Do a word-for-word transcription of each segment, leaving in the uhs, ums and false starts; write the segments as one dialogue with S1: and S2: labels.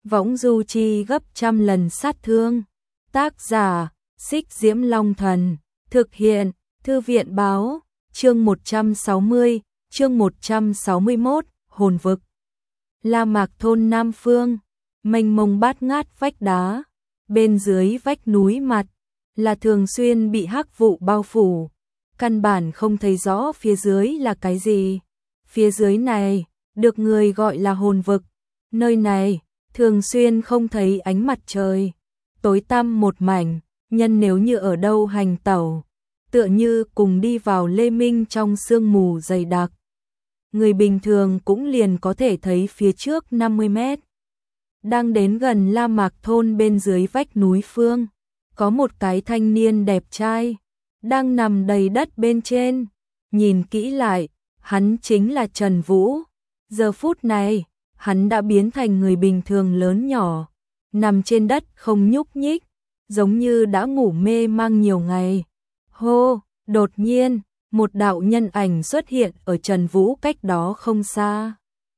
S1: võng du chi gấp trăm lần sát thương. Tác giả, Xích Diễm Long Thần, thực hiện, Thư viện Báo, chương một trăm sáu mươi, chương một trăm sáu mươi mốt, hồn vực. La Mạc thôn Nam Phương, mênh mông bát ngát vách đá, bên dưới vách núi mặt, là thường xuyên bị hắc vụ bao phủ, căn bản không thấy rõ phía dưới là cái gì. Phía dưới này, được người gọi là hồn vực, nơi này, thường xuyên không thấy ánh mặt trời, tối tăm một mảnh, nhân nếu như ở đâu hành tẩu, tựa như cùng đi vào lê minh trong sương mù dày đặc. Người bình thường cũng liền có thể thấy phía trước năm mươi mét. Đang đến gần La Mạc thôn bên dưới vách núi phương, có một cái thanh niên đẹp trai, đang nằm đầy đất bên trên. Nhìn kỹ lại, hắn chính là Trần Vũ. Giờ phút này, hắn đã biến thành người bình thường lớn nhỏ, nằm trên đất không nhúc nhích, giống như đã ngủ mê mang nhiều ngày. Hô, đột nhiên, một đạo nhân ảnh xuất hiện ở Trần Vũ cách đó không xa.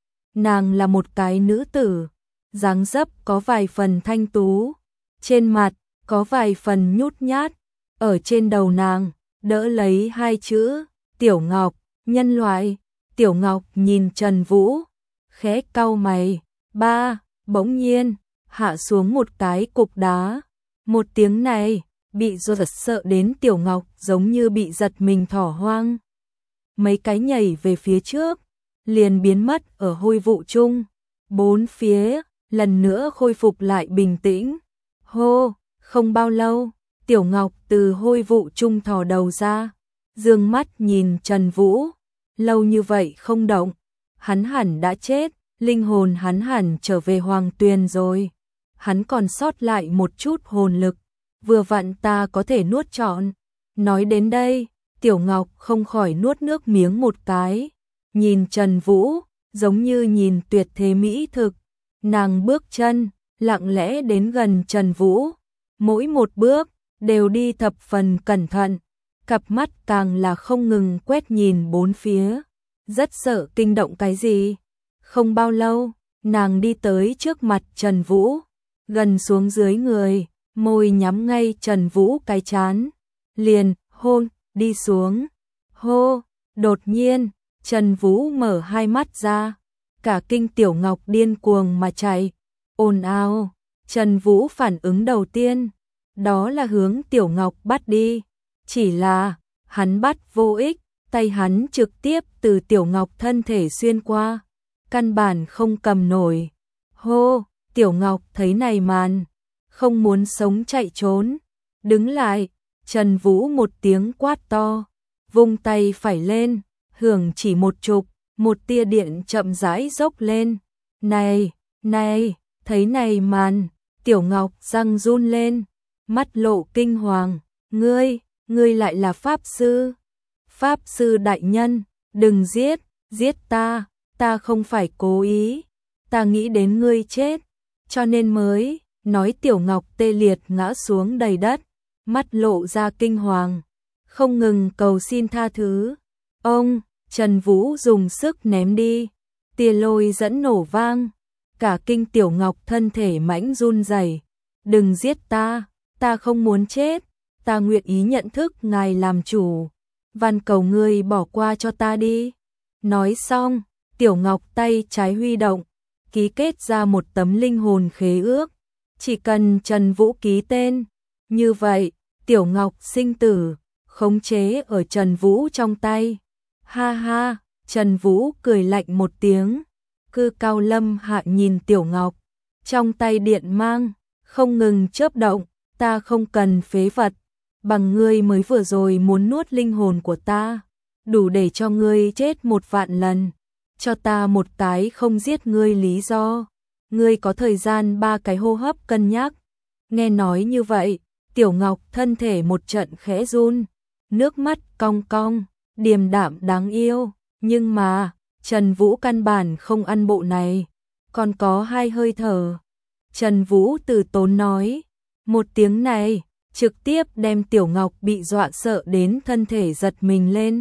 S1: Nàng là một cái nữ tử, dáng dấp có vài phần thanh tú, trên mặt có vài phần nhút nhát, ở trên đầu nàng đỡ lấy hai chữ Tiểu Ngọc, nhân loại. Tiểu Ngọc nhìn Trần Vũ, khẽ cau mày. Ba, bỗng nhiên hạ xuống một cái cục đá. Một tiếng này bị giật sợ đến Tiểu Ngọc giống như bị giật mình thỏ hoang. Mấy cái nhảy về phía trước, liền biến mất ở hôi vụ chung. Bốn phía lần nữa khôi phục lại bình tĩnh. Hô, không bao lâu, Tiểu Ngọc từ hôi vụ chung thò đầu ra, dương mắt nhìn Trần Vũ. Lâu như vậy không động, hắn hẳn đã chết, linh hồn hắn hẳn trở về Hoàng Tuyền rồi. Hắn còn sót lại một chút hồn lực, vừa vặn ta có thể nuốt trọn. Nói đến đây, Tiểu Ngọc không khỏi nuốt nước miếng một cái, nhìn Trần Vũ, giống như nhìn tuyệt thế mỹ thực. Nàng bước chân, lặng lẽ đến gần Trần Vũ, mỗi một bước đều đi thập phần cẩn thận, cặp mắt càng là không ngừng quét nhìn bốn phía, rất sợ kinh động cái gì. Không bao lâu, nàng đi tới trước mặt Trần Vũ, gần xuống dưới người, môi nhắm ngay Trần Vũ cái trán, liền hôn đi xuống. Hô, đột nhiên, Trần Vũ mở hai mắt ra, cả kinh Tiểu Ngọc điên cuồng mà chạy, ồn ào. Trần Vũ phản ứng đầu tiên, đó là hướng Tiểu Ngọc bắt đi, chỉ là hắn bắt vô ích, tay hắn trực tiếp từ Tiểu Ngọc thân thể xuyên qua, căn bản không cầm nổi. Hô, Tiểu Ngọc thấy này màn, không muốn sống chạy trốn, đứng lại. Trần Vũ một tiếng quát to, vung tay phải lên, hưởng chỉ một chục, một tia điện chậm rãi dốc lên. Này, này, thấy này màn, Tiểu Ngọc răng run lên, mắt lộ kinh hoàng. Ngươi, ngươi lại là Pháp Sư. Pháp Sư đại nhân, đừng giết, giết ta, ta không phải cố ý, ta nghĩ đến ngươi chết, cho nên mới. Nói Tiểu Ngọc tê liệt ngã xuống đầy đất, mắt lộ ra kinh hoàng, không ngừng cầu xin tha thứ. Ông, Trần Vũ dùng sức ném đi, tia lôi dẫn nổ vang, cả kinh Tiểu Ngọc thân thể mãnh run rẩy. Đừng giết ta, ta không muốn chết, ta nguyện ý nhận thức ngài làm chủ, van cầu ngươi bỏ qua cho ta đi. Nói xong, Tiểu Ngọc tay trái huy động, ký kết ra một tấm linh hồn khế ước, chỉ cần Trần Vũ ký tên, như vậy, Tiểu Ngọc sinh tử, khống chế ở Trần Vũ trong tay. Ha ha, Trần Vũ cười lạnh một tiếng, cư cao lâm hạ nhìn Tiểu Ngọc, trong tay điện mang, không ngừng chớp động. Ta không cần phế vật, bằng ngươi mới vừa rồi muốn nuốt linh hồn của ta, đủ để cho ngươi chết một vạn lần, cho ta một cái không giết ngươi lý do. Ngươi có thời gian ba cái hô hấp cân nhắc. Nghe nói như vậy, Tiểu Ngọc thân thể một trận khẽ run, nước mắt cong cong, điềm đạm đáng yêu, nhưng mà Trần Vũ căn bản không ăn bộ này, còn có hai hơi thở. Trần Vũ từ tốn nói, một tiếng này trực tiếp đem Tiểu Ngọc bị dọa sợ đến thân thể giật mình lên.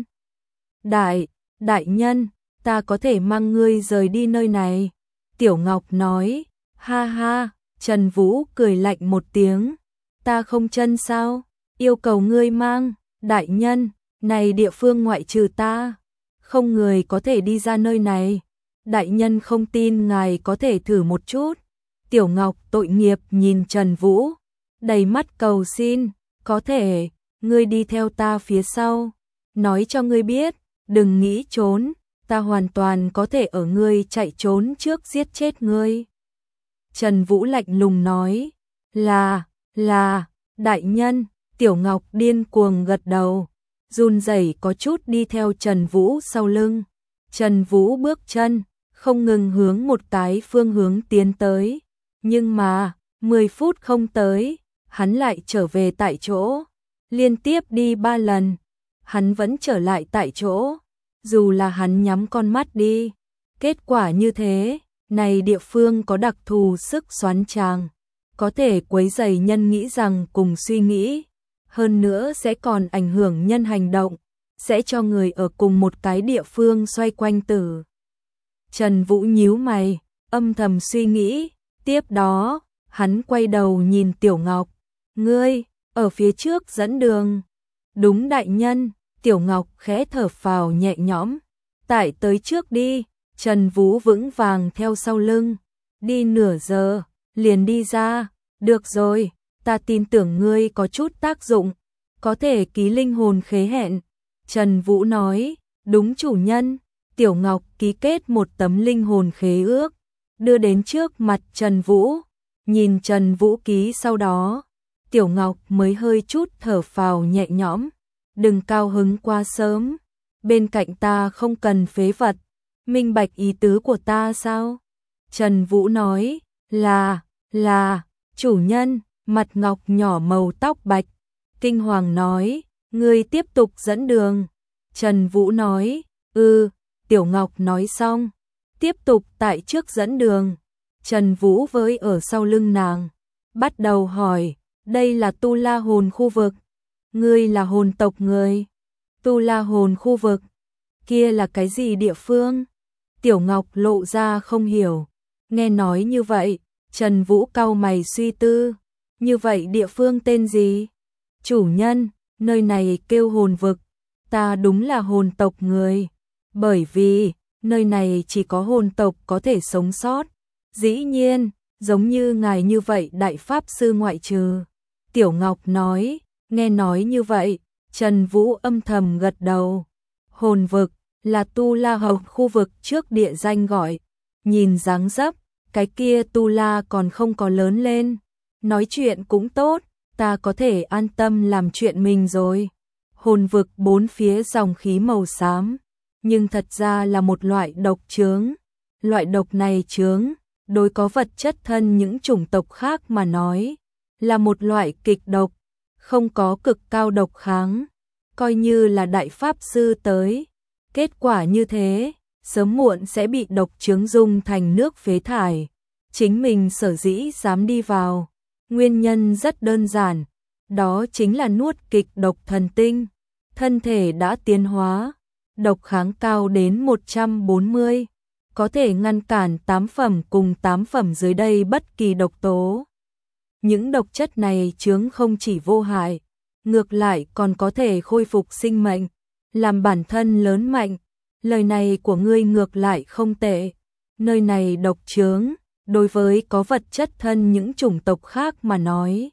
S1: Đại, đại nhân, ta có thể mang ngươi rời đi nơi này. Tiểu Ngọc nói, Ha ha, Trần Vũ cười lạnh một tiếng. Ta không chân sao? Yêu cầu ngươi mang, đại nhân, này địa phương ngoại trừ ta, không người có thể đi ra nơi này. Đại nhân không tin ngài có thể thử một chút. Tiểu Ngọc tội nghiệp nhìn Trần Vũ, đầy mắt cầu xin, có thể, ngươi đi theo ta phía sau. Nói cho ngươi biết, đừng nghĩ trốn, ta hoàn toàn có thể ở ngươi chạy trốn trước giết chết ngươi. Trần Vũ lạnh lùng nói, là, là, đại nhân. Tiểu Ngọc điên cuồng gật đầu, run rẩy có chút đi theo Trần Vũ sau lưng. Trần Vũ bước chân, không ngừng hướng một cái phương hướng tiến tới. Nhưng mà, mười phút không tới, hắn lại trở về tại chỗ. Liên tiếp đi ba lần, hắn vẫn trở lại tại chỗ. Dù là hắn nhắm con mắt đi, kết quả như thế, này địa phương có đặc thù sức xoắn tràng, có thể quấy rầy nhân nghĩ rằng cùng suy nghĩ. Hơn nữa sẽ còn ảnh hưởng nhân hành động, sẽ cho người ở cùng một cái địa phương xoay quanh tử. Trần Vũ nhíu mày, âm thầm suy nghĩ, tiếp đó, hắn quay đầu nhìn Tiểu Ngọc, ngươi, ở phía trước dẫn đường. Đúng đại nhân, Tiểu Ngọc khẽ thở phào nhẹ nhõm, tại tới trước đi. Trần Vũ vững vàng theo sau lưng, đi nửa giờ, liền đi ra, được rồi. Ta tin tưởng ngươi có chút tác dụng, có thể ký linh hồn khế hẹn. Trần Vũ nói, đúng chủ nhân. Tiểu Ngọc ký kết một tấm linh hồn khế ước, đưa đến trước mặt Trần Vũ. Nhìn Trần Vũ ký sau đó, Tiểu Ngọc mới hơi chút thở phào nhẹ nhõm. Đừng cao hứng quá sớm, bên cạnh ta không cần phế vật, minh bạch ý tứ của ta sao? Trần Vũ nói, là, là, chủ nhân. Mặt Ngọc nhỏ màu tóc bạch, kinh hoàng nói, ngươi tiếp tục dẫn đường. Trần Vũ nói, ừ. Tiểu Ngọc nói xong, tiếp tục tại trước dẫn đường. Trần Vũ với ở sau lưng nàng, bắt đầu hỏi, đây là Tu La Hồn khu vực, ngươi là hồn tộc người. Tu La Hồn khu vực, kia là cái gì địa phương? Tiểu Ngọc lộ ra không hiểu, nghe nói như vậy, Trần Vũ cau mày suy tư. Như vậy địa phương tên gì? Chủ nhân, nơi này kêu hồn vực, ta đúng là hồn tộc người, bởi vì nơi này chỉ có hồn tộc có thể sống sót. Dĩ nhiên, giống như ngài như vậy đại pháp sư ngoại trừ. Tiểu Ngọc nói, nghe nói như vậy, Trần Vũ âm thầm gật đầu. Hồn vực là Tu La Hầu khu vực trước địa danh gọi, nhìn dáng dấp, cái kia Tu La còn không có lớn lên. Nói chuyện cũng tốt, ta có thể an tâm làm chuyện mình rồi. Hồn vực bốn phía dòng khí màu xám, nhưng thật ra là một loại độc chướng. Loại độc này chướng, đối có vật chất thân những chủng tộc khác mà nói, là một loại kịch độc, không có cực cao độc kháng. Coi như là đại pháp sư tới, kết quả như thế, sớm muộn sẽ bị độc chướng dung thành nước phế thải. Chính mình sở dĩ dám đi vào, nguyên nhân rất đơn giản, đó chính là nuốt kịch độc thần tinh, thân thể đã tiến hóa, độc kháng cao đến một trăm bốn mươi, có thể ngăn cản tám phẩm cùng tám phẩm dưới đây bất kỳ độc tố. Những độc chất này chướng không chỉ vô hại, ngược lại còn có thể khôi phục sinh mệnh, làm bản thân lớn mạnh. Lời này của ngươi ngược lại không tệ, nơi này độc chướng, đối với có vật chất thân những chủng tộc khác mà nói,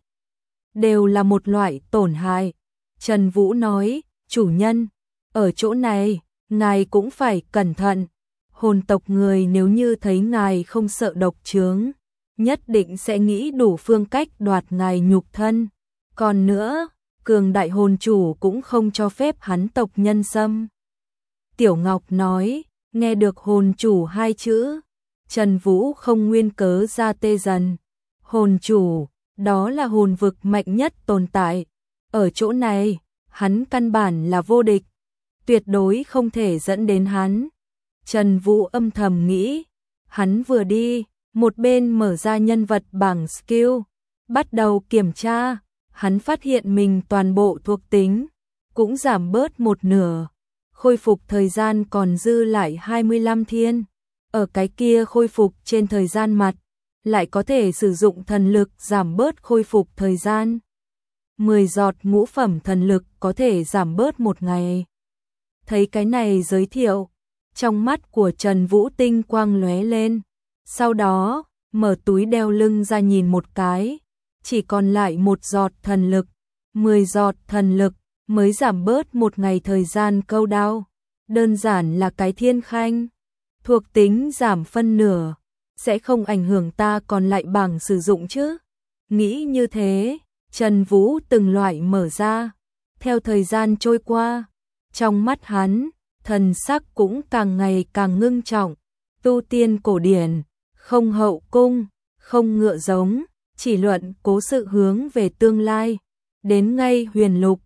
S1: đều là một loại tổn hại. Trần Vũ nói, chủ nhân, ở chỗ này, ngài cũng phải cẩn thận. Hồn tộc người nếu như thấy ngài không sợ độc chướng, nhất định sẽ nghĩ đủ phương cách đoạt ngài nhục thân. Còn nữa, cường đại hồn chủ cũng không cho phép hắn tộc nhân xâm. Tiểu Ngọc nói, nghe được hồn chủ hai chữ, Trần Vũ không nguyên cớ ra tê dần. Hồn chủ, đó là hồn vực mạnh nhất tồn tại. Ở chỗ này, hắn căn bản là vô địch, tuyệt đối không thể dẫn đến hắn. Trần Vũ âm thầm nghĩ, hắn vừa đi, một bên mở ra nhân vật bảng skill, bắt đầu kiểm tra, hắn phát hiện mình toàn bộ thuộc tính cũng giảm bớt một nửa, khôi phục thời gian còn dư lại hai mươi lăm thiên. Ở cái kia khôi phục trên thời gian mặt, lại có thể sử dụng thần lực giảm bớt khôi phục thời gian. mười giọt ngũ phẩm thần lực có thể giảm bớt một ngày. Thấy cái này giới thiệu, trong mắt của Trần Vũ tinh quang lóe lên, sau đó mở túi đeo lưng ra nhìn một cái, chỉ còn lại một giọt thần lực, mười giọt thần lực mới giảm bớt một ngày thời gian câu đao, đơn giản là cái thiên khanh, thuộc tính giảm phân nửa, sẽ không ảnh hưởng ta còn lại bảng sử dụng chứ. Nghĩ như thế, Trần Vũ từng loại mở ra, theo thời gian trôi qua, trong mắt hắn, thần sắc cũng càng ngày càng ngưng trọng, tu tiên cổ điển, không hậu cung, không ngựa giống, chỉ luận cố sự hướng về tương lai, đến ngay huyền lục,